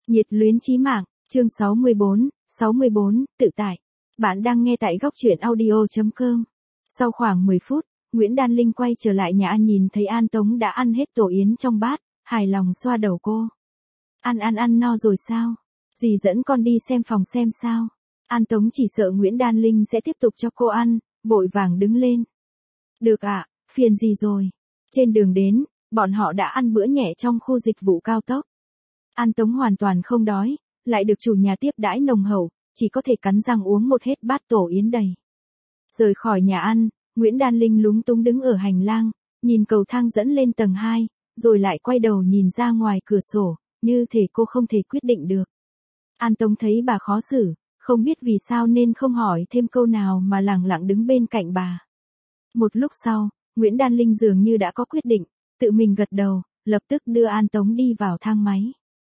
Nhiệt luyến chí mạng, chương 64, tự tại. Bạn đang nghe tại góc truyện audio.com. Sau khoảng 10 phút, Nguyễn Đan Linh quay trở lại nhà ăn, nhìn thấy An Tống đã ăn hết tổ yến trong bát, hài lòng xoa đầu cô. Ăn no rồi sao? Dì dẫn con đi xem phòng xem sao. An Tống chỉ sợ Nguyễn Đan Linh sẽ tiếp tục cho cô ăn, vội vàng đứng lên. Được ạ, phiền gì rồi? Trên đường đến, bọn họ đã ăn bữa nhẹ trong khu dịch vụ cao tốc. An Tống hoàn toàn không đói, lại được chủ nhà tiếp đãi nồng hậu, chỉ có thể cắn răng uống một hết bát tổ yến đầy. Rời khỏi nhà ăn, Nguyễn Đan Linh lúng túng đứng ở hành lang, nhìn cầu thang dẫn lên tầng 2, rồi lại quay đầu nhìn ra ngoài cửa sổ, như thể cô không thể quyết định được. An Tống thấy bà khó xử, không biết vì sao nên không hỏi thêm câu nào mà lẳng lặng đứng bên cạnh bà. Một lúc sau, Nguyễn Đan Linh dường như đã có quyết định, tự mình gật đầu, lập tức đưa An Tống đi vào thang máy.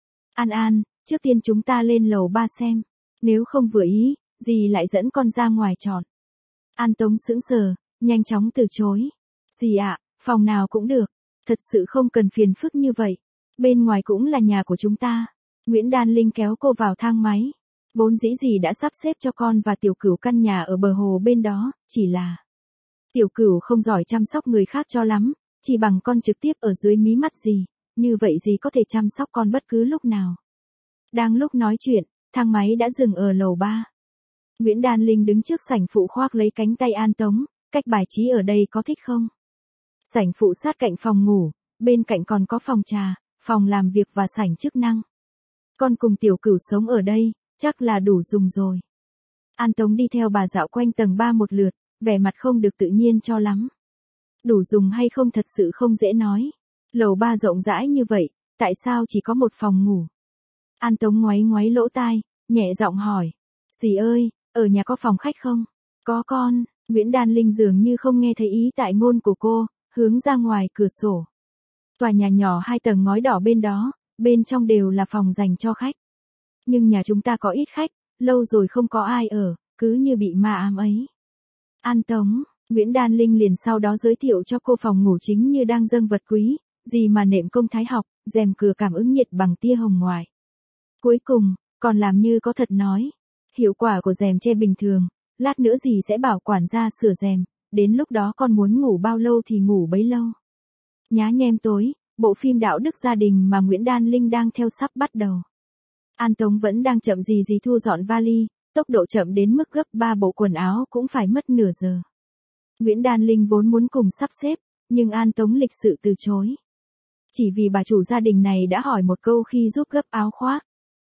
An, trước tiên chúng ta lên lầu 3 xem. Nếu không vừa ý, dì lại dẫn con ra ngoài chọn. An Tống sững sờ, nhanh chóng từ chối. Dì ạ, phòng nào cũng được. Thật sự không cần phiền phức như vậy. Bên ngoài cũng là nhà của chúng ta. Nguyễn Đan Linh kéo cô vào thang máy. Vốn dĩ dì đã sắp xếp cho con và Tiểu Cửu căn nhà ở bờ hồ bên đó, chỉ là Tiểu Cửu không giỏi chăm sóc người khác cho lắm, chỉ bằng con trực tiếp ở dưới mí mắt dì. Như vậy dì có thể chăm sóc con bất cứ lúc nào. Đang lúc nói chuyện, thang máy đã dừng ở lầu 3. Nguyễn Đan Linh đứng trước sảnh phụ khoác lấy cánh tay An Tống, cách bài trí ở đây có thích không? Sảnh phụ sát cạnh phòng ngủ, bên cạnh còn có phòng trà, phòng làm việc và sảnh chức năng. Con cùng Tiểu Cửu sống ở đây, chắc là đủ dùng rồi. An Tống đi theo bà dạo quanh tầng 3 một lượt, vẻ mặt không được tự nhiên cho lắm. Đủ dùng hay không thật sự không dễ nói. Lầu 3 rộng rãi như vậy, tại sao chỉ có một phòng ngủ? An Tống ngoáy ngoáy lỗ tai, nhẹ giọng hỏi. Dì ơi, ở nhà có phòng khách không? Có con. Nguyễn Đan Linh dường như không nghe thấy ý tại ngôn của cô, hướng ra ngoài cửa sổ. Tòa nhà nhỏ 2 tầng ngói đỏ bên đó, bên trong đều là phòng dành cho khách. Nhưng nhà chúng ta có ít khách, lâu rồi không có ai ở, cứ như bị ma ám ấy. An Tống, Nguyễn Đan Linh liền sau đó giới thiệu cho cô phòng ngủ chính như đang dâng vật quý, gì mà nệm công thái học, rèm cửa cảm ứng nhiệt bằng tia hồng ngoại. Cuối cùng, còn làm như có thật nói. Hiệu quả của rèm che bình thường, lát nữa dì sẽ bảo quản gia sửa rèm, đến lúc đó con muốn ngủ bao lâu thì ngủ bấy lâu. Nhá nhem tối, bộ phim đạo đức gia đình mà Nguyễn Đan Linh đang theo sắp bắt đầu. An Tống vẫn đang chậm gì thu dọn vali, tốc độ chậm đến mức gấp 3 bộ quần áo cũng phải mất nửa giờ. Nguyễn Đan Linh vốn muốn cùng sắp xếp, nhưng An Tống lịch sự từ chối. Chỉ vì bà chủ gia đình này đã hỏi một câu khi giúp gấp áo khoác.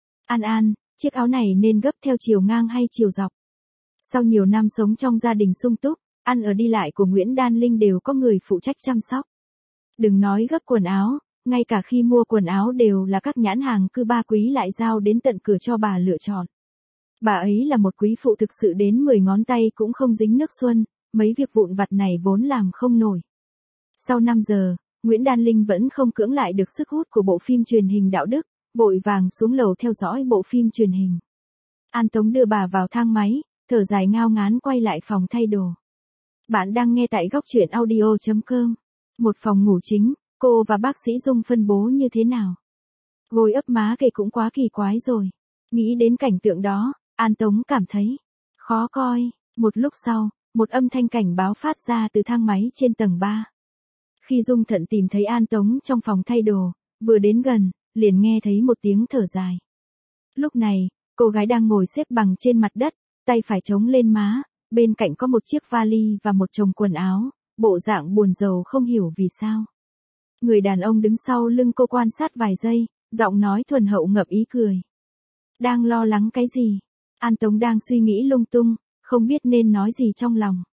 An, chiếc áo này nên gấp theo chiều ngang hay chiều dọc? Sau nhiều năm sống trong gia đình sung túc, ăn ở đi lại của Nguyễn Đan Linh đều có người phụ trách chăm sóc. Đừng nói gấp quần áo, ngay cả khi mua quần áo đều là các nhãn hàng cư ba quý lại giao đến tận cửa cho bà lựa chọn. Bà ấy là một quý phụ thực sự đến 10 ngón tay cũng không dính nước xuân, mấy việc vụn vặt này vốn làm không nổi. Sau 5 giờ, Nguyễn Đan Linh vẫn không cưỡng lại được sức hút của bộ phim truyền hình đạo đức, vội vàng xuống lầu theo dõi bộ phim truyền hình. An Tống đưa bà vào thang máy, thở dài ngao ngán quay lại phòng thay đồ. Bạn đang nghe tại góc truyện audio.com. Một phòng ngủ chính, cô và bác sĩ Dung phân bố như thế nào? Gối ấp má kệ cũng quá kỳ quái rồi. Nghĩ đến cảnh tượng đó, An Tống cảm thấy khó coi. Một lúc sau, một âm thanh cảnh báo phát ra từ thang máy trên tầng 3. Khi Dung Thận tìm thấy An Tống trong phòng thay đồ, vừa đến gần, liền nghe thấy một tiếng thở dài. Lúc này, cô gái đang ngồi xếp bằng trên mặt đất, tay phải chống lên má, bên cạnh có một chiếc vali và một chồng quần áo, bộ dạng buồn rầu không hiểu vì sao. Người đàn ông đứng sau lưng cô quan sát vài giây, giọng nói thuần hậu ngậm ý cười. Đang lo lắng cái gì? An Tống đang suy nghĩ lung tung, không biết nên nói gì trong lòng.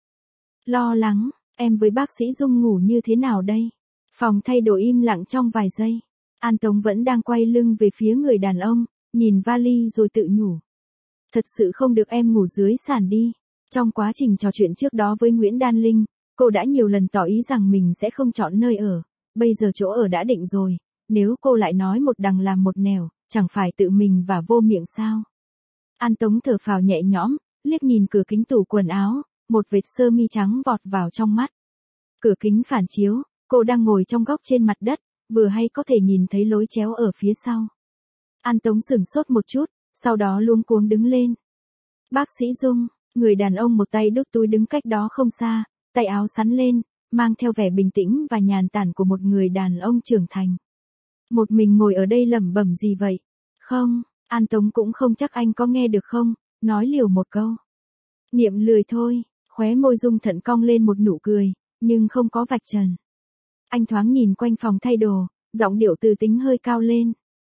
Lo lắng, em với bác sĩ Dung ngủ như thế nào đây? Phòng thay đồ im lặng trong vài giây. An Tống vẫn đang quay lưng về phía người đàn ông, nhìn vali rồi tự nhủ. Thật sự không được em ngủ dưới sàn đi. Trong quá trình trò chuyện trước đó với Nguyễn Đan Linh, cô đã nhiều lần tỏ ý rằng mình sẽ không chọn nơi ở. Bây giờ chỗ ở đã định rồi, nếu cô lại nói một đằng làm một nẻo, chẳng phải tự mình và vô miệng sao? An Tống thở phào nhẹ nhõm, liếc nhìn cửa kính tủ quần áo, một vệt sơ mi trắng vọt vào trong mắt. Cửa kính phản chiếu, cô đang ngồi trong góc trên mặt đất, vừa hay có thể nhìn thấy lối chéo ở phía sau. An Tống sửng sốt một chút, sau đó luống cuống đứng lên. Bác sĩ Dung, người đàn ông một tay đút túi đứng cách đó không xa, tay áo sắn lên, mang theo vẻ bình tĩnh và nhàn tản của một người đàn ông trưởng thành. Một mình ngồi ở đây lẩm bẩm gì vậy? Không, An Tống cũng không chắc anh có nghe được không, nói liều một câu. Niệm lười thôi, khóe môi Dung Thận cong lên một nụ cười, nhưng không có vạch trần. Anh thoáng nhìn quanh phòng thay đồ, giọng điệu từ tính hơi cao lên.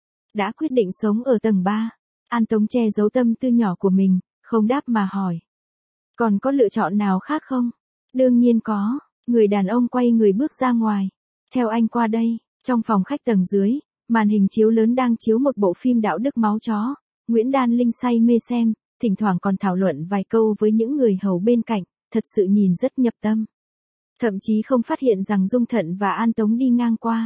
Đã quyết định sống ở tầng 3, An Tống che giấu tâm tư nhỏ của mình, không đáp mà hỏi. Còn có lựa chọn nào khác không? Đương nhiên có, người đàn ông quay người bước ra ngoài. Theo anh qua đây, trong phòng khách tầng dưới, màn hình chiếu lớn đang chiếu một bộ phim đạo đức máu chó. Nguyễn Đan Linh say mê xem, thỉnh thoảng còn thảo luận vài câu với những người hầu bên cạnh, thật sự nhìn rất nhập tâm. Thậm chí không phát hiện rằng Dung Thận và An Tống đi ngang qua.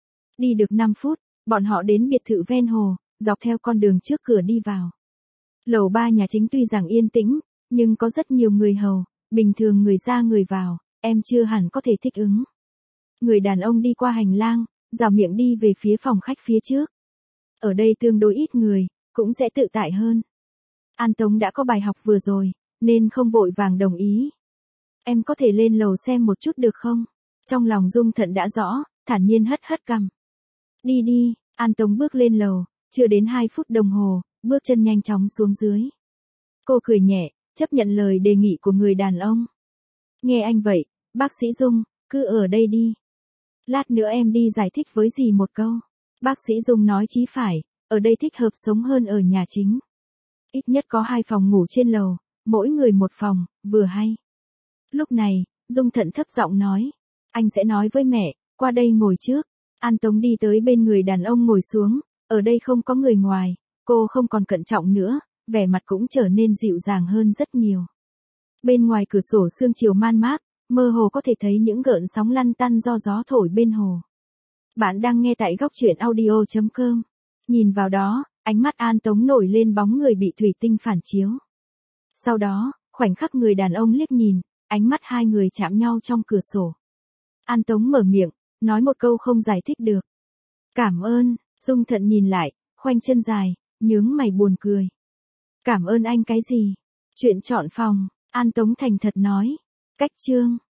Đi được 5 phút, bọn họ đến biệt thự ven hồ, dọc theo con đường trước cửa đi vào. Lầu 3 nhà chính tuy rằng yên tĩnh, nhưng có rất nhiều người hầu, bình thường người ra người vào, em chưa hẳn có thể thích ứng. Người đàn ông đi qua hành lang, dào miệng đi về phía phòng khách phía trước. Ở đây tương đối ít người, cũng sẽ tự tại hơn. An Tống đã có bài học vừa rồi, nên không vội vàng đồng ý. Em có thể lên lầu xem một chút được không? Trong lòng Dung Thận đã rõ, thản nhiên hất hất cằm. Đi đi, An Tống bước lên lầu, chưa đến 2 phút đồng hồ, bước chân nhanh chóng xuống dưới. Cô cười nhẹ, chấp nhận lời đề nghị của người đàn ông. Nghe anh vậy, bác sĩ Dung, cứ ở đây đi. Lát nữa em đi giải thích với dì một câu. Bác sĩ Dung nói chí phải, ở đây thích hợp sống hơn ở nhà chính. Ít nhất có 2 phòng ngủ trên lầu, mỗi người một phòng, vừa hay. Lúc này, Dung Thận thấp giọng nói. Anh sẽ nói với mẹ, qua đây ngồi trước. An Tống đi tới bên người đàn ông ngồi xuống, ở đây không có người ngoài, cô không còn cẩn trọng nữa, vẻ mặt cũng trở nên dịu dàng hơn rất nhiều. Bên ngoài cửa sổ sương chiều man mác, mơ hồ có thể thấy những gợn sóng lăn tăn do gió thổi bên hồ. Bạn đang nghe tại góc truyện audio.com. Nhìn vào đó, ánh mắt An Tống nổi lên bóng người bị thủy tinh phản chiếu. Sau đó, khoảnh khắc người đàn ông liếc nhìn, ánh mắt hai người chạm nhau trong cửa sổ. An Tống mở miệng, nói một câu không giải thích được. Cảm ơn, Dung Thận nhìn lại, khoanh chân dài, nhướng mày buồn cười. Cảm ơn anh cái gì? Chuyện chọn phòng, An Tống thành thật nói. Cách chương.